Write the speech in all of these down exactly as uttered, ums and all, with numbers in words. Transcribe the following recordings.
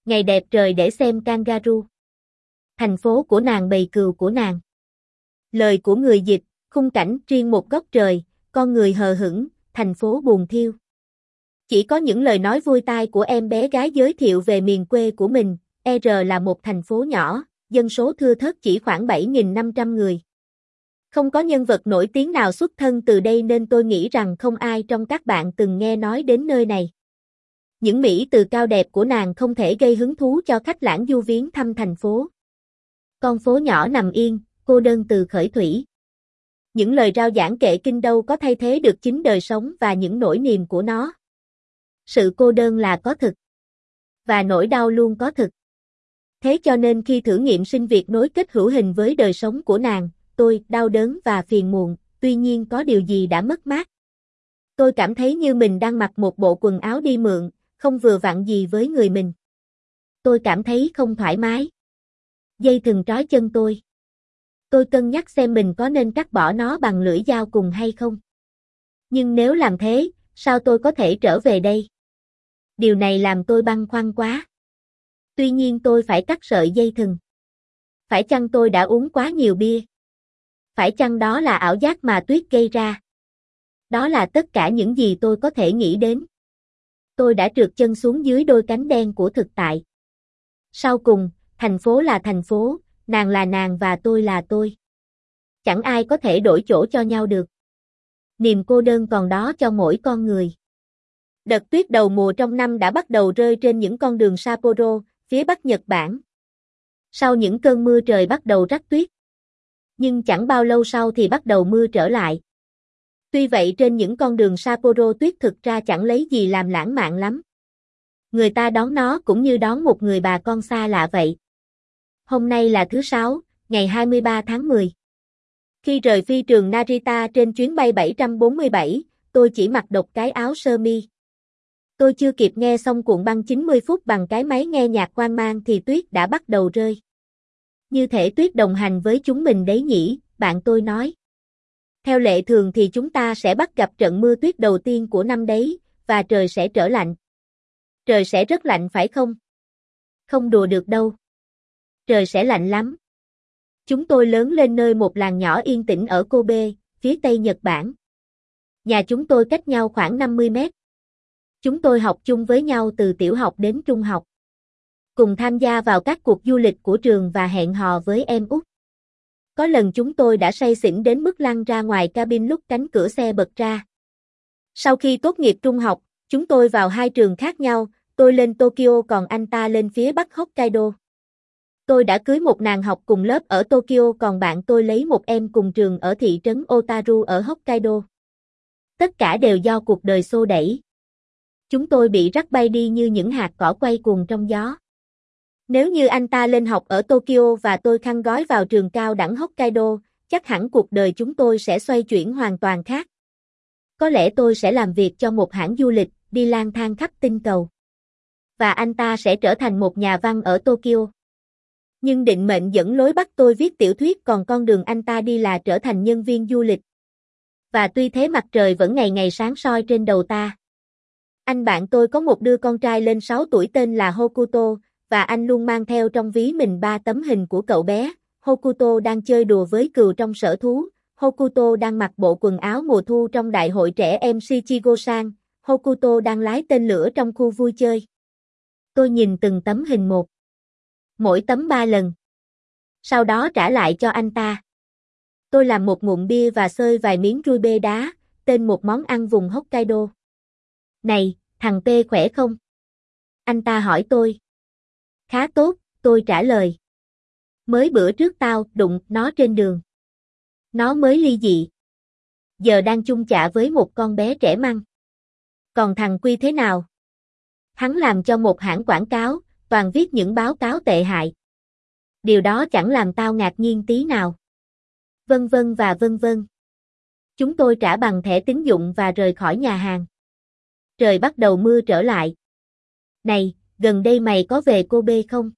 Ngày đẹp trời để xem kangaroo. Thành phố của nàng, bầy cừu của nàng. Lời của người dịch, khung cảnh riêng một góc trời, con người hờ hững, thành phố buồn thiêu. Chỉ có những lời nói vui tai của em bé gái giới thiệu về miền quê của mình, e rờ là một thành phố nhỏ, dân số thưa thớt chỉ khoảng bảy nghìn năm trăm người. Không có nhân vật nổi tiếng nào xuất thân từ đây nên tôi nghĩ rằng không ai trong các bạn từng nghe nói đến nơi này. Những mỹ từ cao đẹp của nàng không thể gây hứng thú cho khách lãng du viếng thăm thành phố. Con phố nhỏ nằm yên, cô đơn từ khởi thủy. Những lời rao giảng kệ kinh đâu có thay thế được chính đời sống và những nỗi niềm của nó. Sự cô đơn là có thực. Và nỗi đau luôn có thực. Thế cho nên khi thử nghiệm sinh việc nối kết hữu hình với đời sống của nàng, tôi đau đớn và phiền muộn, tuy nhiên có điều gì đã mất mát. Tôi cảm thấy như mình đang mặc một bộ quần áo đi mượn, không vừa vặn gì với người mình. Tôi cảm thấy không thoải mái. Dây thừng trói chân tôi. Tôi cân nhắc xem mình có nên cắt bỏ nó bằng lưỡi dao cùng hay không. Nhưng nếu làm thế, sao tôi có thể trở về đây? Điều này làm tôi băn khoăn quá. Tuy nhiên tôi phải cắt sợi dây thừng. Phải chăng tôi đã uống quá nhiều bia? Phải chăng đó là ảo giác mà tuyết gây ra? Đó là tất cả những gì tôi có thể nghĩ đến. Tôi đã trượt chân xuống dưới đôi cánh đen của thực tại. Sau cùng, thành phố là thành phố, nàng là nàng và tôi là tôi. Chẳng ai có thể đổi chỗ cho nhau được. Niềm cô đơn còn đó cho mỗi con người. Đợt tuyết đầu mùa trong năm đã bắt đầu rơi trên những con đường Sapporo, phía bắc Nhật Bản. Sau những cơn mưa trời bắt đầu rắc tuyết. Nhưng chẳng bao lâu sau thì bắt đầu mưa trở lại. Tuy vậy trên những con đường Sapporo tuyết thực ra chẳng lấy gì làm lãng mạn lắm. Người ta đón nó cũng như đón một người bà con xa lạ vậy. Hôm nay là thứ Sáu, ngày hai mươi ba tháng mười. Khi rời phi trường Narita trên chuyến bay bảy trăm bốn mươi bảy, tôi chỉ mặc độc cái áo sơ mi. Tôi chưa kịp nghe xong cuộn băng chín mươi phút bằng cái máy nghe nhạc quang mang thì tuyết đã bắt đầu rơi. Như thể tuyết đồng hành với chúng mình đấy nhỉ, bạn tôi nói. Theo lệ thường thì chúng ta sẽ bắt gặp trận mưa tuyết đầu tiên của năm đấy, và trời sẽ trở lạnh. Trời sẽ rất lạnh phải không? Không đùa được đâu. Trời sẽ lạnh lắm. Chúng tôi lớn lên nơi một làng nhỏ yên tĩnh ở Kobe, phía tây Nhật Bản. Nhà chúng tôi cách nhau khoảng năm mươi mét. Chúng tôi học chung với nhau từ tiểu học đến trung học. Cùng tham gia vào các cuộc du lịch của trường và hẹn hò với em út. Có lần chúng tôi đã say xỉn đến mức lăn ra ngoài cabin lúc cánh cửa xe bật ra. Sau khi tốt nghiệp trung học, chúng tôi vào hai trường khác nhau, tôi lên Tokyo còn anh ta lên phía bắc Hokkaido. Tôi đã cưới một nàng học cùng lớp ở Tokyo còn bạn tôi lấy một em cùng trường ở thị trấn Otaru ở Hokkaido. Tất cả đều do cuộc đời xô đẩy. Chúng tôi bị rắc bay đi như những hạt cỏ quay cuồng trong gió. Nếu như anh ta lên học ở Tokyo và tôi khăn gói vào trường cao đẳng Hokkaido, chắc hẳn cuộc đời chúng tôi sẽ xoay chuyển hoàn toàn khác. Có lẽ tôi sẽ làm việc cho một hãng du lịch, đi lang thang khắp tinh cầu. Và anh ta sẽ trở thành một nhà văn ở Tokyo. Nhưng định mệnh dẫn lối bắt tôi viết tiểu thuyết còn con đường anh ta đi là trở thành nhân viên du lịch. Và tuy thế mặt trời vẫn ngày ngày sáng soi trên đầu ta. Anh bạn tôi có một đứa con trai lên sáu tuổi tên là Hokuto, và anh luôn mang theo trong ví mình ba tấm hình của cậu bé. Hokuto đang chơi đùa với cừu trong sở thú. Hokuto đang mặc bộ quần áo mùa thu trong đại hội trẻ em Shichigo-san. Hokuto đang lái tên lửa trong khu vui chơi. Tôi nhìn từng tấm hình một. Mỗi tấm ba lần. Sau đó trả lại cho anh ta. Tôi làm một ngụm bia và xơi vài miếng rui bê đá, tên một món ăn vùng Hokkaido. Này, thằng P khỏe không? Anh ta hỏi tôi. Khá tốt, tôi trả lời. Mới bữa trước tao đụng nó trên đường. Nó mới ly dị. Giờ đang chung chạ với một con bé trẻ măng. Còn thằng Quy thế nào? Hắn làm cho một hãng quảng cáo, toàn viết những báo cáo tệ hại. Điều đó chẳng làm tao ngạc nhiên tí nào. Vân vân và vân vân. Chúng tôi trả bằng thẻ tín dụng và rời khỏi nhà hàng. Trời bắt đầu mưa trở lại. Này, gần đây mày có về Kobe không?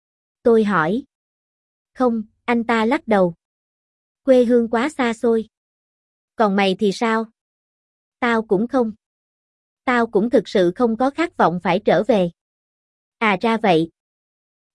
Tôi hỏi. Không, anh ta lắc đầu. Quê hương quá xa xôi. Còn mày thì sao? Tao cũng không. Tao cũng thực sự không có khát vọng phải trở về. À ra vậy.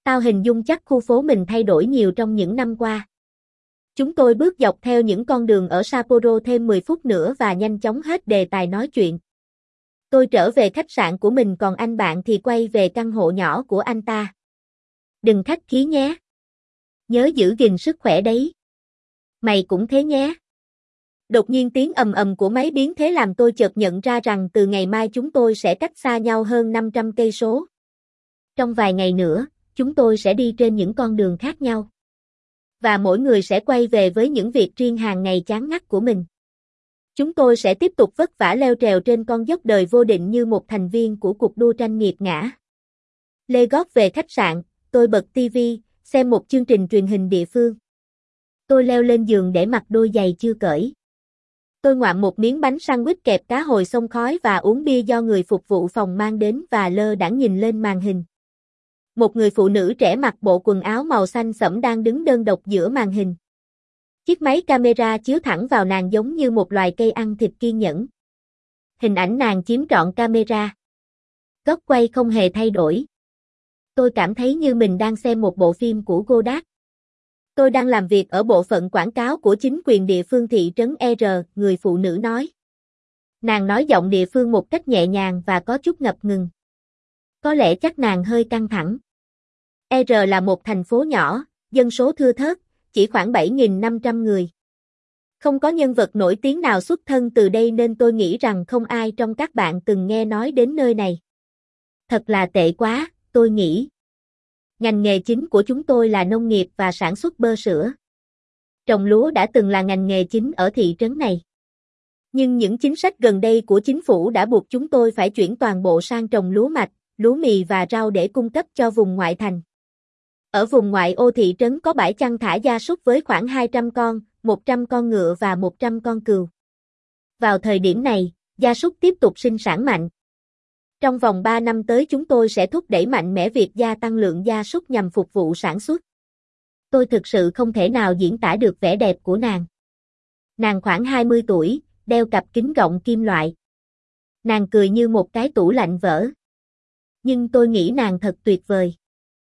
Tao hình dung chắc khu phố mình thay đổi nhiều trong những năm qua. Chúng tôi bước dọc theo những con đường ở Sapporo thêm mười phút nữa và nhanh chóng hết đề tài nói chuyện. Tôi trở về khách sạn của mình còn anh bạn thì quay về căn hộ nhỏ của anh ta. Đừng khách khí nhé. Nhớ giữ gìn sức khỏe đấy. Mày cũng thế nhé. Đột nhiên tiếng ầm ầm của máy biến thế làm tôi chợt nhận ra rằng từ ngày mai chúng tôi sẽ cách xa nhau hơn năm trăm cây số. Trong vài ngày nữa, chúng tôi sẽ đi trên những con đường khác nhau. Và mỗi người sẽ quay về với những việc riêng hàng ngày chán ngắt của mình. Chúng tôi sẽ tiếp tục vất vả leo trèo trên con dốc đời vô định như một thành viên của cuộc đua tranh nghiệt ngã. Lê gót về khách sạn, tôi bật ti vi, xem một chương trình truyền hình địa phương. Tôi leo lên giường để mặc đôi giày chưa cởi. Tôi ngoạm một miếng bánh sandwich kẹp cá hồi xông khói và uống bia do người phục vụ phòng mang đến và lơ đãng nhìn lên màn hình. Một người phụ nữ trẻ mặc bộ quần áo màu xanh sẫm đang đứng đơn độc giữa màn hình. Chiếc máy camera chiếu thẳng vào nàng giống như một loài cây ăn thịt kiên nhẫn. Hình ảnh nàng chiếm trọn camera. Góc quay không hề thay đổi. Tôi cảm thấy như mình đang xem một bộ phim của Godard. Tôi đang làm việc ở bộ phận quảng cáo của chính quyền địa phương thị trấn R, người phụ nữ nói. Nàng nói giọng địa phương một cách nhẹ nhàng và có chút ngập ngừng. Có lẽ chắc nàng hơi căng thẳng. R là một thành phố nhỏ, dân số thưa thớt, chỉ khoảng bảy nghìn năm trăm người. Không có nhân vật nổi tiếng nào xuất thân từ đây nên tôi nghĩ rằng không ai trong các bạn từng nghe nói đến nơi này. Thật là tệ quá, tôi nghĩ. Ngành nghề chính của chúng tôi là nông nghiệp và sản xuất bơ sữa. Trồng lúa đã từng là ngành nghề chính ở thị trấn này. Nhưng những chính sách gần đây của chính phủ đã buộc chúng tôi phải chuyển toàn bộ sang trồng lúa mạch, lúa mì và rau để cung cấp cho vùng ngoại thành. Ở vùng ngoại ô thị trấn có bãi chăn thả gia súc với khoảng hai trăm con, một trăm con ngựa và một trăm con cừu. Vào thời điểm này, gia súc tiếp tục sinh sản mạnh. Trong vòng ba năm tới chúng tôi sẽ thúc đẩy mạnh mẽ việc gia tăng lượng gia súc nhằm phục vụ sản xuất. Tôi thực sự không thể nào diễn tả được vẻ đẹp của nàng. Nàng khoảng hai mươi tuổi, đeo cặp kính gọng kim loại. Nàng cười như một cái tủ lạnh vỡ. Nhưng tôi nghĩ nàng thật tuyệt vời.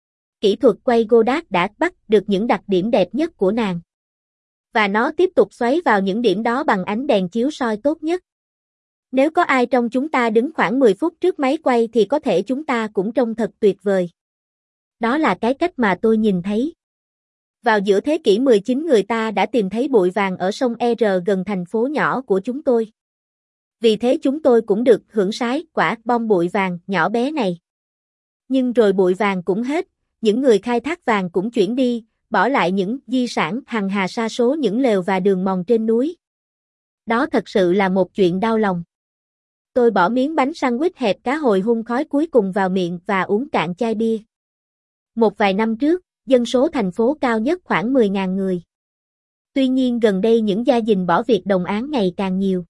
Kỹ thuật quay Godard đã bắt được những đặc điểm đẹp nhất của nàng. Và nó tiếp tục xoáy vào những điểm đó bằng ánh đèn chiếu soi tốt nhất. Nếu có ai trong chúng ta đứng khoảng mười phút trước máy quay thì có thể chúng ta cũng trông thật tuyệt vời. Đó là cái cách mà tôi nhìn thấy. Vào giữa thế kỷ mười chín người ta đã tìm thấy bụi vàng ở sông R gần thành phố nhỏ của chúng tôi. Vì thế chúng tôi cũng được hưởng sái quả bom bụi vàng nhỏ bé này. Nhưng rồi bụi vàng cũng hết, những người khai thác vàng cũng chuyển đi, bỏ lại những di sản hằng hà sa số những lều và đường mòn trên núi. Đó thật sự là một chuyện đau lòng. Tôi bỏ miếng bánh sandwich hẹp cá hồi hun khói cuối cùng vào miệng và uống cạn chai bia. Một vài năm trước, dân số thành phố cao nhất khoảng mười nghìn người. Tuy nhiên gần đây những gia đình bỏ việc đồng áng ngày càng nhiều.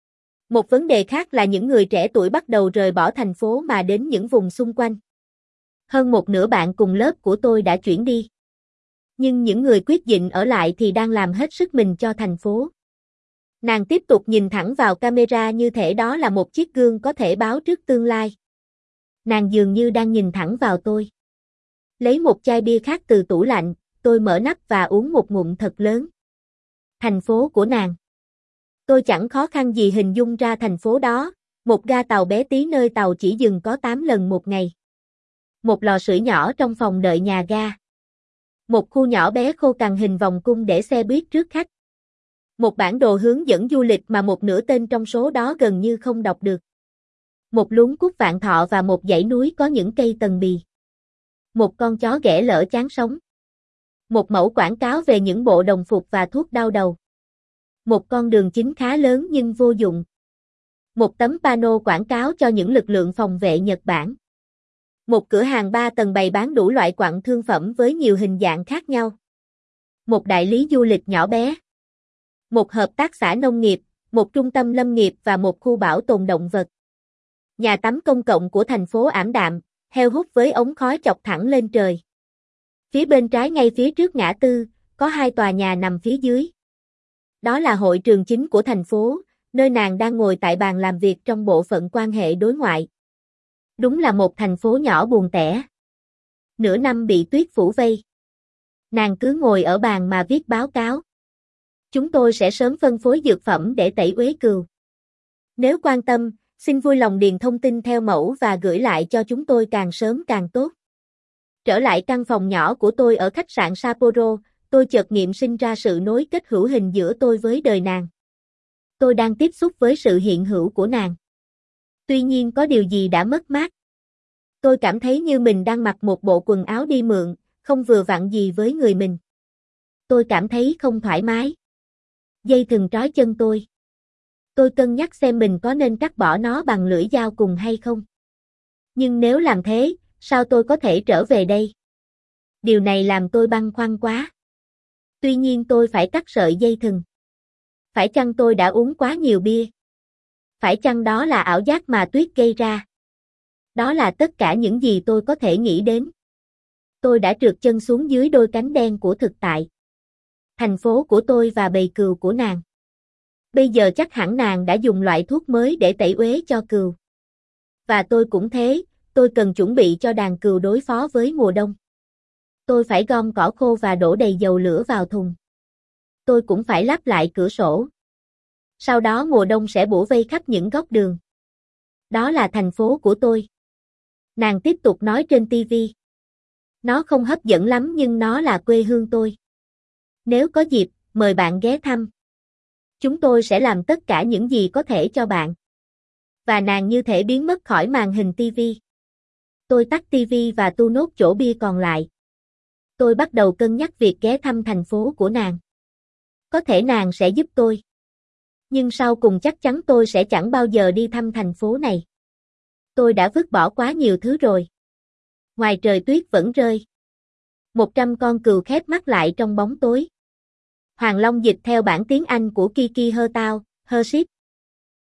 Một vấn đề khác là những người trẻ tuổi bắt đầu rời bỏ thành phố mà đến những vùng xung quanh. Hơn một nửa bạn cùng lớp của tôi đã chuyển đi. Nhưng những người quyết định ở lại thì đang làm hết sức mình cho thành phố. Nàng tiếp tục nhìn thẳng vào camera như thể đó là một chiếc gương có thể báo trước tương lai. Nàng dường như đang nhìn thẳng vào tôi. Lấy một chai bia khác từ tủ lạnh, tôi mở nắp và uống một ngụm thật lớn. Thành phố của nàng. Tôi chẳng khó khăn gì hình dung ra thành phố đó, một ga tàu bé tí nơi tàu chỉ dừng có tám lần một ngày. Một lò sưởi nhỏ trong phòng đợi nhà ga. Một khu nhỏ bé khô cằn hình vòng cung để xe buýt trước khách. Một bản đồ hướng dẫn du lịch mà một nửa tên trong số đó gần như không đọc được. Một luống cúc vạn thọ và một dãy núi có những cây tần bì. Một con chó ghẻ lỡ chán sống. Một mẫu quảng cáo về những bộ đồng phục và thuốc đau đầu. Một con đường chính khá lớn nhưng vô dụng. Một tấm pano quảng cáo cho những lực lượng phòng vệ Nhật Bản. Một cửa hàng ba tầng bày bán đủ loại quặng thương phẩm với nhiều hình dạng khác nhau. Một đại lý du lịch nhỏ bé. Một hợp tác xã nông nghiệp, một trung tâm lâm nghiệp và một khu bảo tồn động vật. Nhà tắm công cộng của thành phố ảm đạm, heo hút với ống khói chọc thẳng lên trời. Phía bên trái ngay phía trước ngã tư, có hai tòa nhà nằm phía dưới. Đó là hội trường chính của thành phố, nơi nàng đang ngồi tại bàn làm việc trong bộ phận quan hệ đối ngoại. Đúng là một thành phố nhỏ buồn tẻ. Nửa năm bị tuyết phủ vây. Nàng cứ ngồi ở bàn mà viết báo cáo. Chúng tôi sẽ sớm phân phối dược phẩm để tẩy uế cừu. Nếu quan tâm, xin vui lòng điền thông tin theo mẫu và gửi lại cho chúng tôi càng sớm càng tốt. Trở lại căn phòng nhỏ của tôi ở khách sạn Sapporo, tôi chợt nghiệm sinh ra sự nối kết hữu hình giữa tôi với đời nàng. Tôi đang tiếp xúc với sự hiện hữu của nàng. Tuy nhiên có điều gì đã mất mát. Tôi cảm thấy như mình đang mặc một bộ quần áo đi mượn, không vừa vặn gì với người mình. Tôi cảm thấy không thoải mái. Dây thừng trói chân tôi. Tôi cân nhắc xem mình có nên cắt bỏ nó bằng lưỡi dao cùng hay không. Nhưng nếu làm thế, sao tôi có thể trở về đây? Điều này làm tôi băn khoăn quá. Tuy nhiên tôi phải cắt sợi dây thừng. Phải chăng tôi đã uống quá nhiều bia? Phải chăng đó là ảo giác mà tuyết gây ra? Đó là tất cả những gì tôi có thể nghĩ đến. Tôi đã trượt chân xuống dưới đôi cánh đen của thực tại. Thành phố của tôi và bầy cừu của nàng. Bây giờ chắc hẳn nàng đã dùng loại thuốc mới để tẩy uế cho cừu. Và tôi cũng thế, tôi cần chuẩn bị cho đàn cừu đối phó với mùa đông. Tôi phải gom cỏ khô và đổ đầy dầu lửa vào thùng. Tôi cũng phải lắp lại cửa sổ. Sau đó mùa đông sẽ bủa vây khắp những góc đường. Đó là thành phố của tôi. Nàng tiếp tục nói trên ti vi. Nó không hấp dẫn lắm nhưng nó là quê hương tôi. Nếu có dịp, mời bạn ghé thăm. Chúng tôi sẽ làm tất cả những gì có thể cho bạn. Và nàng như thể biến mất khỏi màn hình ti vi. Tôi tắt ti vi và tu nốt chỗ bia còn lại. Tôi bắt đầu cân nhắc việc ghé thăm thành phố của nàng. Có thể nàng sẽ giúp tôi. Nhưng sau cùng chắc chắn tôi sẽ chẳng bao giờ đi thăm thành phố này. Tôi đã vứt bỏ quá nhiều thứ rồi. Ngoài trời tuyết vẫn rơi. Một trăm con cừu khép mắt lại trong bóng tối. Hoàng Long dịch theo bản tiếng Anh của Kiki Hertao, Hership.